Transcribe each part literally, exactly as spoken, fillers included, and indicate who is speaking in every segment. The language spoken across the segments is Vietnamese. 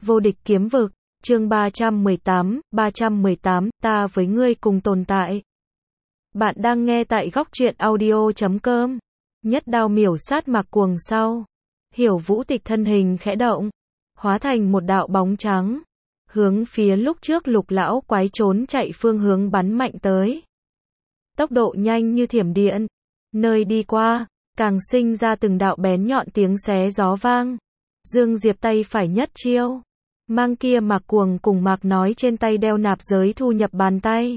Speaker 1: Vô địch kiếm vực, chương ba trăm mười tám, ba trăm mười tám, ta với ngươi cùng tồn tại. Bạn đang nghe tại góc truyện audio chấm com. Nhất đao miểu sát Mạc Cuồng sau. Hiểu Vũ Tịch thân hình khẽ động, hóa thành một đạo bóng trắng, hướng phía lúc trước Lục lão quái trốn chạy phương hướng bắn mạnh tới. Tốc độ nhanh như thiểm điện, nơi đi qua, càng sinh ra từng đạo bén nhọn tiếng xé gió vang. Dương Diệp tay phải nhất chiêu, mang kia Mạc Cuồng cùng Mạc Nói trên tay đeo nạp giới thu nhập bàn tay.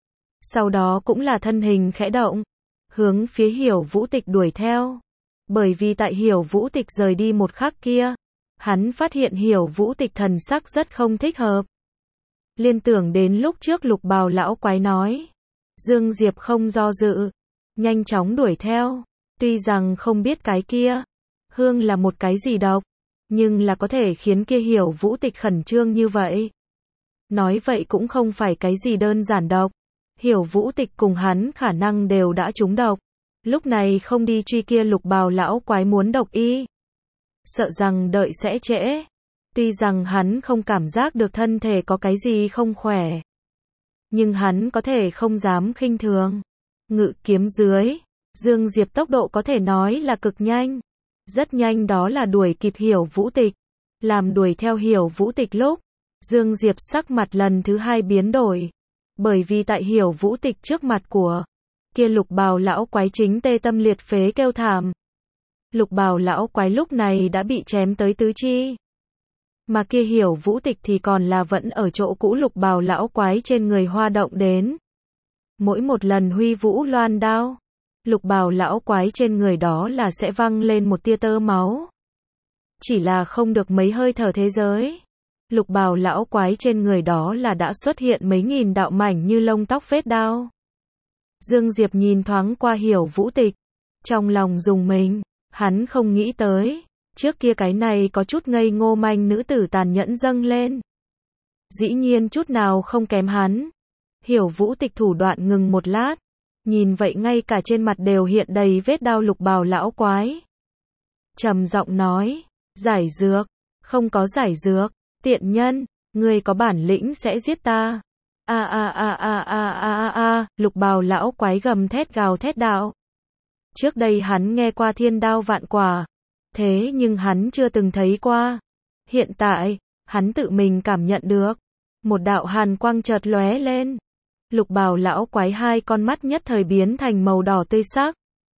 Speaker 1: Sau đó cũng là thân hình khẽ động, hướng phía Hiểu Vũ Tịch đuổi theo. Bởi vì tại Hiểu Vũ Tịch rời đi một khắc kia, hắn phát hiện Hiểu Vũ Tịch thần sắc rất không thích hợp. Liên tưởng đến lúc trước Lục bào lão quái nói, Dương Diệp không do dự, nhanh chóng đuổi theo. Tuy rằng không biết cái kia hương là một cái gì độc, nhưng là có thể khiến kia Hiểu Vũ Tịch khẩn trương như vậy. Nói vậy cũng không phải cái gì đơn giản độc. Hiểu Vũ Tịch cùng hắn khả năng đều đã trúng độc. Lúc này không đi truy kia Lục bào lão quái muốn độc y, sợ rằng đợi sẽ trễ. Tuy rằng hắn không cảm giác được thân thể có cái gì không khỏe, nhưng hắn có thể không dám khinh thường. Ngự kiếm dưới, Dương Diệp tốc độ có thể nói là cực nhanh. Rất nhanh đó là đuổi kịp Hiểu Vũ Tịch. Làm đuổi theo Hiểu Vũ Tịch lúc, Dương Diệp sắc mặt lần thứ hai biến đổi. Bởi vì tại Hiểu Vũ Tịch trước mặt của kia Lục bào lão quái chính tê tâm liệt phế kêu thảm. Lục bào lão quái lúc này đã bị chém tới tứ chi, mà kia Hiểu Vũ Tịch thì còn là vẫn ở chỗ cũ Lục bào lão quái trên người hoa động đến. Mỗi một lần huy vũ loan đao, Lục bào lão quái trên người đó là sẽ văng lên một tia tơ máu. Chỉ là không được mấy hơi thở thế giới, Lục bào lão quái trên người đó là đã xuất hiện mấy nghìn đạo mảnh như lông tóc vết đao. Dương Diệp nhìn thoáng qua Hiểu Vũ Tịch, trong lòng rùng mình, hắn không nghĩ tới, trước kia cái này có chút ngây ngô manh nữ tử tàn nhẫn dâng lên. Dĩ nhiên chút nào không kém hắn. Hiểu Vũ Tịch thủ đoạn ngừng một lát, nhìn vậy ngay cả trên mặt đều hiện đầy vết đao Lục bào lão quái. Trầm giọng nói, giải dược, không có giải dược, tiện nhân, ngươi có bản lĩnh sẽ giết ta. A a a a a a a a, Lục bào lão quái gầm thét gào thét đạo. Trước đây hắn nghe qua thiên đao vạn quả, thế nhưng hắn chưa từng thấy qua. Hiện tại, hắn tự mình cảm nhận được. Một đạo hàn quang chợt lóe lên. Lục bào lão quái hai con mắt nhất thời biến thành màu đỏ tươi sắc.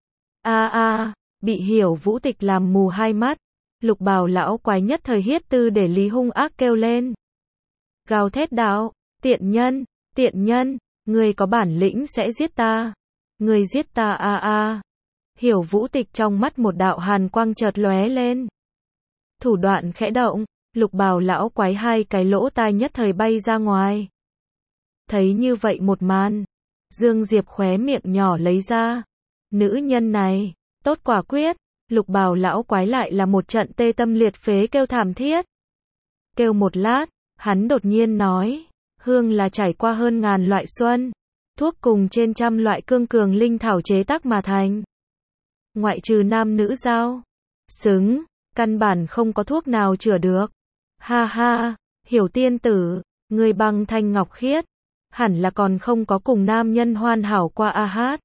Speaker 1: A a, bị Hiểu Vũ Tịch làm mù hai mắt. Lục bào lão quái nhất thời hiết tư để lý hung ác kêu lên. Gào thét đạo, tiện nhân, tiện nhân, ngươi có bản lĩnh sẽ giết ta. Ngươi giết ta a a. Hiểu Vũ Tịch trong mắt một đạo hàn quang chợt lóe lên. Thủ đoạn khẽ động, Lục bào lão quái hai cái lỗ tai nhất thời bay ra ngoài. Thấy như vậy một màn, Dương Diệp khóe miệng nhỏ lấy ra. Nữ nhân này, tốt quả quyết. Lục bào lão quái lại là một trận tê tâm liệt phế kêu thảm thiết. Kêu một lát, hắn đột nhiên nói, hương là trải qua hơn ngàn loại xuân, thuốc cùng trên trăm loại cương cường linh thảo chế tác mà thành. Ngoại trừ nam nữ giao xứng, căn bản không có thuốc nào chữa được. Ha ha, Hiểu tiên tử, người bằng thanh ngọc khiết, hẳn là còn không có cùng nam nhân hoàn hảo qua a hát.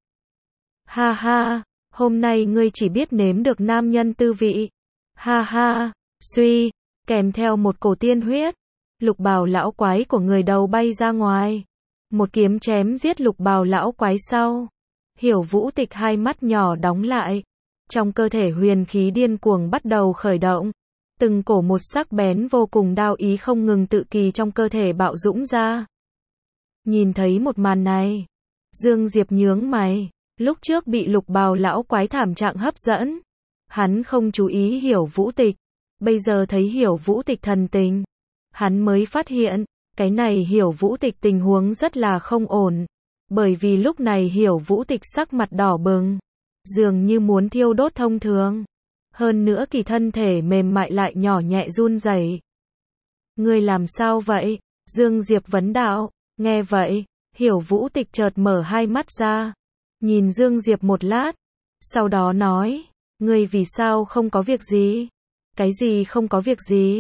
Speaker 1: Ha ha, hôm nay ngươi chỉ biết nếm được nam nhân tư vị. Ha ha, suy, kèm theo một cổ tiên huyết, Lục bào lão quái của người đầu bay ra ngoài. Một kiếm chém giết Lục bào lão quái sau. Hiểu Vũ Tịch hai mắt nhỏ đóng lại. Trong cơ thể huyền khí điên cuồng bắt đầu khởi động. Từng cổ một sắc bén vô cùng đao ý không ngừng tự kỳ trong cơ thể bạo dũng ra. Nhìn thấy một màn này, Dương Diệp nhướng mày. Lúc trước bị Lục bào lão quái thảm trạng hấp dẫn, hắn không chú ý Hiểu Vũ Tịch. Bây giờ thấy Hiểu Vũ Tịch thần tình, hắn mới phát hiện, cái này Hiểu Vũ Tịch tình huống rất là không ổn. Bởi vì lúc này Hiểu Vũ Tịch sắc mặt đỏ bừng, dường như muốn thiêu đốt thông thường. Hơn nữa kỳ thân thể mềm mại lại nhỏ nhẹ run rẩy. Ngươi làm sao vậy? Dương Diệp vấn đạo. Nghe vậy, Hiểu Vũ Tịch chợt mở hai mắt ra, nhìn Dương Diệp một lát, sau đó nói, ngươi vì sao không có việc gì? Cái gì không có việc gì?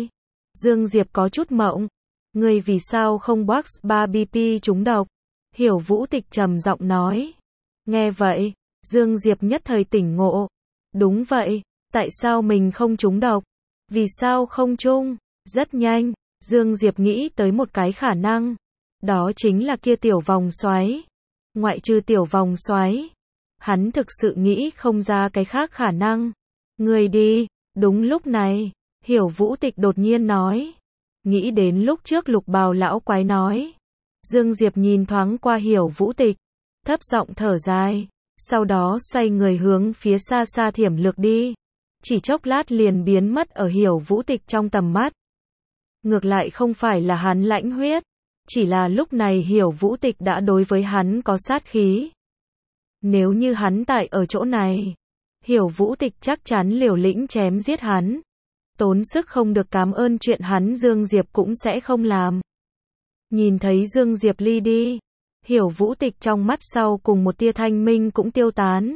Speaker 1: Dương Diệp có chút mộng. Ngươi vì sao không box ba B P trúng độc? Hiểu Vũ Tịch trầm giọng nói. Nghe vậy, Dương Diệp nhất thời tỉnh ngộ. Đúng vậy, tại sao mình không trúng độc? Vì sao không trúng? Rất nhanh, Dương Diệp nghĩ tới một cái khả năng. Đó chính là kia tiểu vòng xoáy. Ngoại trừ tiểu vòng xoáy, hắn thực sự nghĩ không ra cái khác khả năng. Người đi, đúng lúc này, Hiểu Vũ Tịch đột nhiên nói. Nghĩ đến lúc trước Lục Bào lão quái nói. Dương Diệp nhìn thoáng qua Hiểu Vũ Tịch, thấp giọng thở dài, sau đó xoay người hướng phía xa xa thiểm lược đi. Chỉ chốc lát liền biến mất ở Hiểu Vũ Tịch trong tầm mắt. Ngược lại không phải là hắn lãnh huyết, chỉ là lúc này Hiểu Vũ Tịch đã đối với hắn có sát khí. Nếu như hắn tại ở chỗ này, Hiểu Vũ Tịch chắc chắn liều lĩnh chém giết hắn. Tốn sức không được cảm ơn chuyện hắn Dương Diệp cũng sẽ không làm. Nhìn thấy Dương Diệp ly đi, Hiểu Vũ Tịch trong mắt sau cùng một tia thanh minh cũng tiêu tán.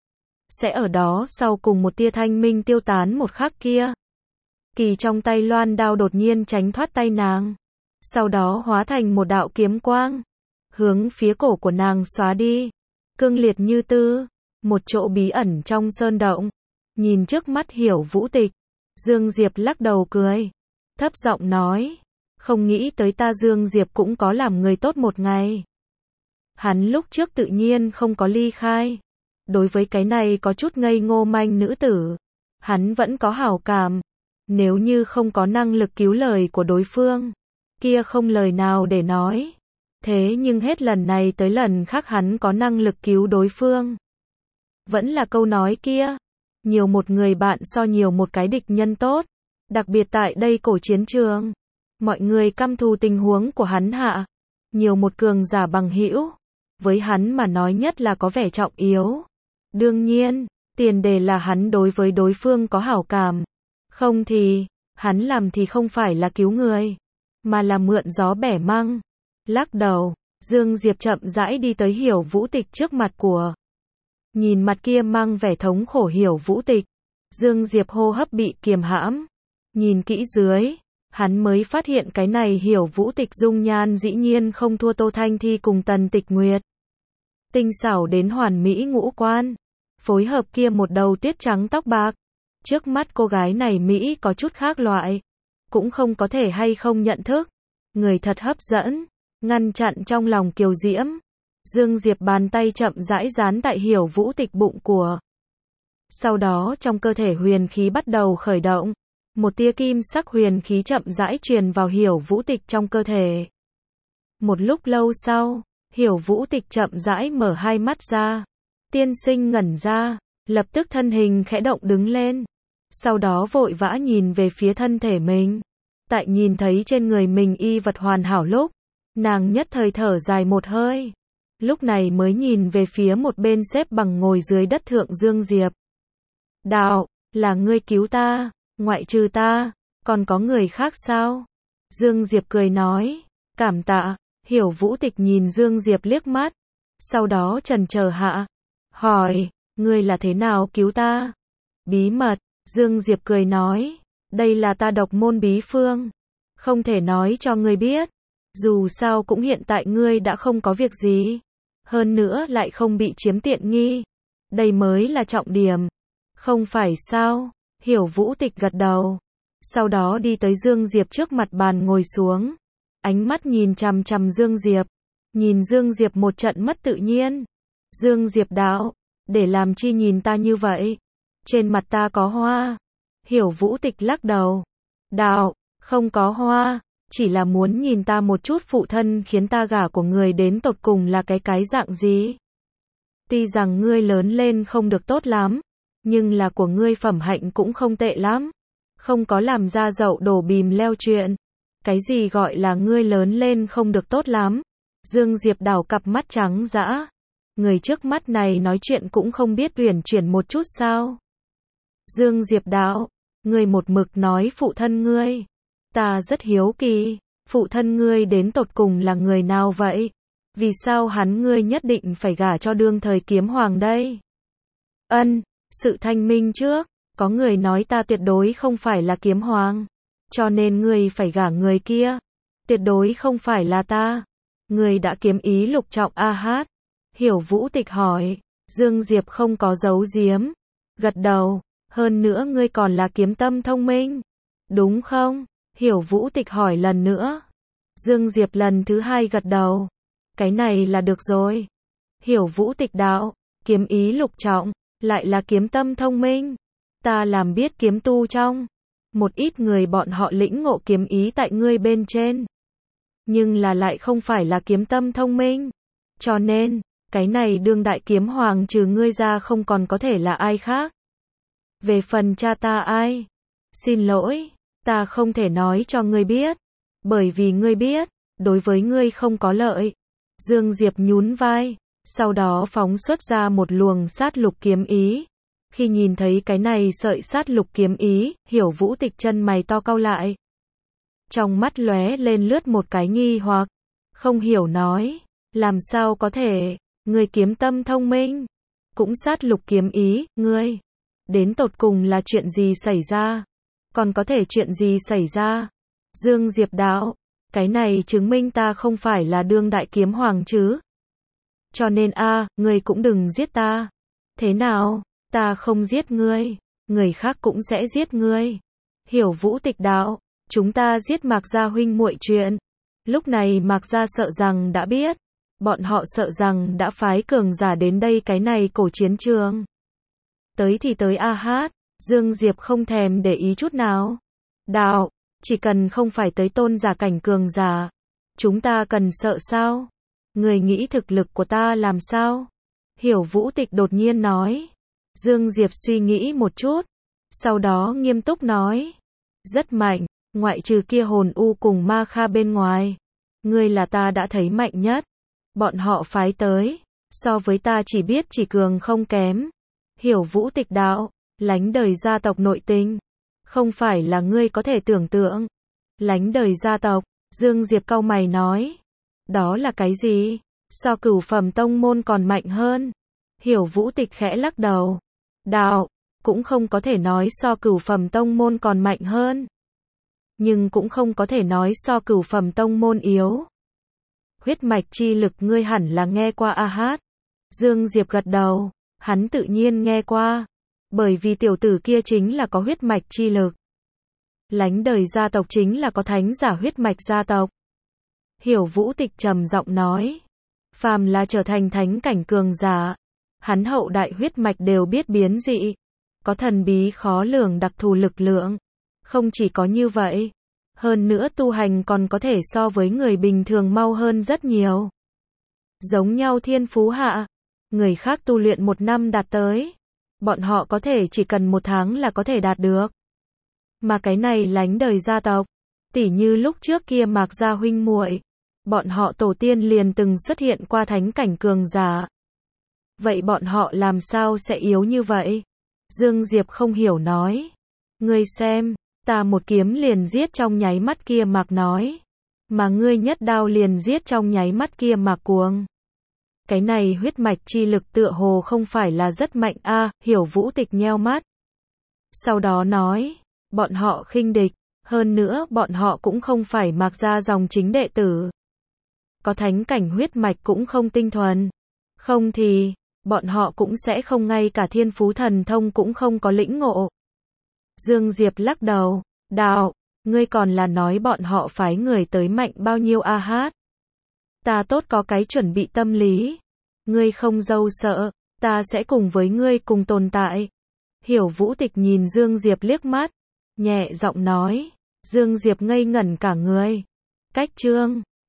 Speaker 1: Sẽ ở đó sau cùng một tia thanh minh tiêu tán một khắc kia. Kỳ trong tay loan đao đột nhiên tránh thoát tay nàng. Sau đó hóa thành một đạo kiếm quang. Hướng phía cổ của nàng xóa đi. Cương liệt như tư. Một chỗ bí ẩn trong sơn động. Nhìn trước mắt Hiểu Vũ Tịch. Dương Diệp lắc đầu cười. Thấp giọng nói. Không nghĩ tới ta Dương Diệp cũng có làm người tốt một ngày. Hắn lúc trước tự nhiên không có ly khai. Đối với cái này có chút ngây ngô manh nữ tử. Hắn vẫn có hảo cảm. Nếu như không có năng lực cứu lời của đối phương. Kia không lời nào để nói. Thế nhưng hết lần này tới lần khác hắn có năng lực cứu đối phương. Vẫn là câu nói kia. Nhiều một người bạn so nhiều một cái địch nhân tốt. Đặc biệt tại đây cổ chiến trường. Mọi người căm thù tình huống của hắn hạ. Nhiều một cường giả bằng hữu. Với hắn mà nói nhất là có vẻ trọng yếu. Đương nhiên, tiền đề là hắn đối với đối phương có hảo cảm. Không thì, hắn làm thì không phải là cứu người, mà là mượn gió bẻ măng. Lắc đầu, Dương Diệp chậm rãi đi tới Hiểu Vũ Tịch trước mặt của. Nhìn mặt kia mang vẻ thống khổ Hiểu Vũ Tịch. Dương Diệp hô hấp bị kiềm hãm. Nhìn kỹ dưới, hắn mới phát hiện cái này Hiểu Vũ Tịch dung nhan dĩ nhiên không thua Tô Thanh Thi cùng Tần Tịch Nguyệt. Tinh xảo đến hoàn mỹ ngũ quan. Phối hợp kia một đầu tuyết trắng tóc bạc. Trước mắt cô gái này Mỹ có chút khác loại. Cũng không có thể hay không nhận thức. Người thật hấp dẫn. Ngăn chặn trong lòng kiều diễm. Dương Diệp bàn tay chậm rãi dán tại Hiểu Vũ Tịch bụng của. Sau đó trong cơ thể huyền khí bắt đầu khởi động. Một tia kim sắc huyền khí chậm rãi truyền vào Hiểu Vũ Tịch trong cơ thể. Một lúc lâu sau, Hiểu Vũ Tịch chậm rãi mở hai mắt ra. Tiên sinh ngẩn ra, lập tức thân hình khẽ động đứng lên. Sau đó vội vã nhìn về phía thân thể mình. Tại nhìn thấy trên người mình y vật hoàn hảo lúc, nàng nhất thời thở dài một hơi. Lúc này mới nhìn về phía một bên xếp bằng ngồi dưới đất thượng Dương Diệp. Đạo, là ngươi cứu ta, ngoại trừ ta, còn có người khác sao? Dương Diệp cười nói, cảm tạ. Hiểu Vũ Tịch nhìn Dương Diệp liếc mắt. Sau đó chần chờ hạ. Hỏi, ngươi là thế nào cứu ta? Bí mật, Dương Diệp cười nói, đây là ta độc môn bí phương. Không thể nói cho ngươi biết. Dù sao cũng hiện tại ngươi đã không có việc gì. Hơn nữa lại không bị chiếm tiện nghi. Đây mới là trọng điểm. Không phải sao? Hiểu Vũ Tịch gật đầu. Sau đó đi tới Dương Diệp trước mặt bàn ngồi xuống. Ánh mắt nhìn chằm chằm Dương Diệp. Nhìn Dương Diệp một trận mất tự nhiên. Dương Diệp đạo, để làm chi nhìn ta như vậy? Trên mặt ta có hoa. Hiểu Vũ Tịch lắc đầu. Đạo, không có hoa, chỉ là muốn nhìn ta một chút phụ thân khiến ta gả của người đến tột cùng là cái cái dạng gì. Tuy rằng ngươi lớn lên không được tốt lắm, nhưng là của ngươi phẩm hạnh cũng không tệ lắm. Không có làm ra dậu đổ bìm leo chuyện. Cái gì gọi là ngươi lớn lên không được tốt lắm? Dương Diệp đảo cặp mắt trắng dã. Người trước mắt này nói chuyện cũng không biết uyển chuyển một chút sao? Dương Diệp đạo, ngươi một mực nói phụ thân ngươi. Ta rất hiếu kỳ, phụ thân ngươi đến tột cùng là người nào vậy? Vì sao hắn ngươi nhất định phải gả cho đương thời kiếm hoàng đây? Ân, sự thanh minh trước, có người nói ta tuyệt đối không phải là kiếm hoàng. cho nên ngươi phải gả người kia. Tuyệt đối không phải là ta. Ngươi đã kiếm ý lục trọng a hát. Hiểu Vũ Tịch hỏi. Dương Diệp không có giấu giếm. Gật đầu. Hơn nữa ngươi còn là kiếm tâm thông minh. Đúng không? Hiểu Vũ Tịch hỏi lần nữa. Dương Diệp lần thứ hai gật đầu. Cái này là được rồi. Hiểu Vũ Tịch đạo. Kiếm ý lục trọng. Lại là kiếm tâm thông minh. Ta làm biết kiếm tu trong. Một ít người bọn họ lĩnh ngộ kiếm ý tại ngươi bên trên. Nhưng là lại không phải là kiếm tâm thông minh. Cho nên, cái này đương đại kiếm hoàng trừ ngươi ra không còn có thể là ai khác. Về phần cha ta ai? Xin lỗi, ta không thể nói cho ngươi biết. Bởi vì ngươi biết, đối với ngươi không có lợi. Dương Diệp nhún vai, sau đó phóng xuất ra một luồng sát lục kiếm ý. Khi nhìn thấy cái này sợi sát lục kiếm ý, Hiểu Vũ Tịch chân mày to cau lại. Trong mắt lóe lên lướt một cái nghi hoặc. Không hiểu nói, làm sao có thể, ngươi kiếm tâm thông minh, cũng sát lục kiếm ý, ngươi. Đến tột cùng là chuyện gì xảy ra? Còn có thể chuyện gì xảy ra? Dương Diệp đạo, cái này chứng minh ta không phải là đương đại kiếm hoàng chứ. Cho nên a, ngươi cũng đừng giết ta. Thế nào? Ta không giết ngươi, người khác cũng sẽ giết ngươi. Hiểu Vũ Tịch đạo, chúng ta giết Mạc gia huynh muội chuyện. Lúc này Mạc gia sợ rằng đã biết, bọn họ sợ rằng đã phái cường giả đến đây cái này cổ chiến trường. Tới thì tới a hát, Dương Diệp không thèm để ý chút nào. Đạo, chỉ cần không phải tới tôn giả cảnh cường giả, chúng ta cần sợ sao? Người nghĩ thực lực của ta làm sao? Hiểu Vũ Tịch đột nhiên nói. Dương Diệp suy nghĩ một chút, sau đó nghiêm túc nói. Rất mạnh, ngoại trừ kia hồn u cùng ma kha bên ngoài. Ngươi là ta đã thấy mạnh nhất. Bọn họ phái tới, so với ta chỉ biết chỉ cường không kém. Hiểu Vũ Tịch đạo, lánh đời gia tộc nội tình. Không phải là ngươi có thể tưởng tượng. Lánh đời gia tộc, Dương Diệp cau mày nói. Đó là cái gì? So cửu phẩm tông môn còn mạnh hơn. Hiểu Vũ Tịch khẽ lắc đầu. Đạo, cũng không có thể nói so cửu phẩm tông môn còn mạnh hơn. Nhưng cũng không có thể nói so cửu phẩm tông môn yếu. Huyết mạch chi lực ngươi hẳn là nghe qua a hát. Dương Diệp gật đầu, hắn tự nhiên nghe qua. Bởi vì tiểu tử kia chính là có huyết mạch chi lực. Lánh đời gia tộc chính là có thánh giả huyết mạch gia tộc. Hiểu Vũ Tịch trầm giọng nói. Phàm là trở thành thánh cảnh cường giả, hắn hậu đại huyết mạch đều biết biến dị, có thần bí khó lường đặc thù lực lượng. Không chỉ có như vậy, hơn nữa tu hành còn có thể so với người bình thường mau hơn rất nhiều. Giống nhau thiên phú hạ, người khác tu luyện một năm đạt tới, bọn họ có thể chỉ cần một tháng là có thể đạt được. Mà cái này lánh đời gia tộc, tỉ như lúc trước kia Mạc gia huynh muội, bọn họ tổ tiên liền từng xuất hiện qua thánh cảnh cường giả. Vậy bọn họ làm sao sẽ yếu như vậy? Dương Diệp không hiểu nói. Ngươi xem, ta một kiếm liền giết trong nháy mắt kia Mạc nói. Mà ngươi nhất đao liền giết trong nháy mắt kia Mạc Cuồng. Cái này huyết mạch chi lực tựa hồ không phải là rất mạnh a, à, Hiểu Vũ Tịch nheo mắt. Sau đó nói, bọn họ khinh địch, hơn nữa bọn họ cũng không phải Mạc gia dòng chính đệ tử. Có thánh cảnh huyết mạch cũng không tinh thuần. Không thì, bọn họ cũng sẽ không ngay cả thiên phú thần thông cũng không có lĩnh ngộ. Dương Diệp lắc đầu, đạo, ngươi còn là nói bọn họ phái người tới mạnh bao nhiêu a hát. Ta tốt có cái chuẩn bị tâm lý. Ngươi không dâu sợ, ta sẽ cùng với ngươi cùng tồn tại. Hiểu Vũ Tịch nhìn Dương Diệp liếc mắt, nhẹ giọng nói. Dương Diệp ngây ngẩn cả người. Cách chương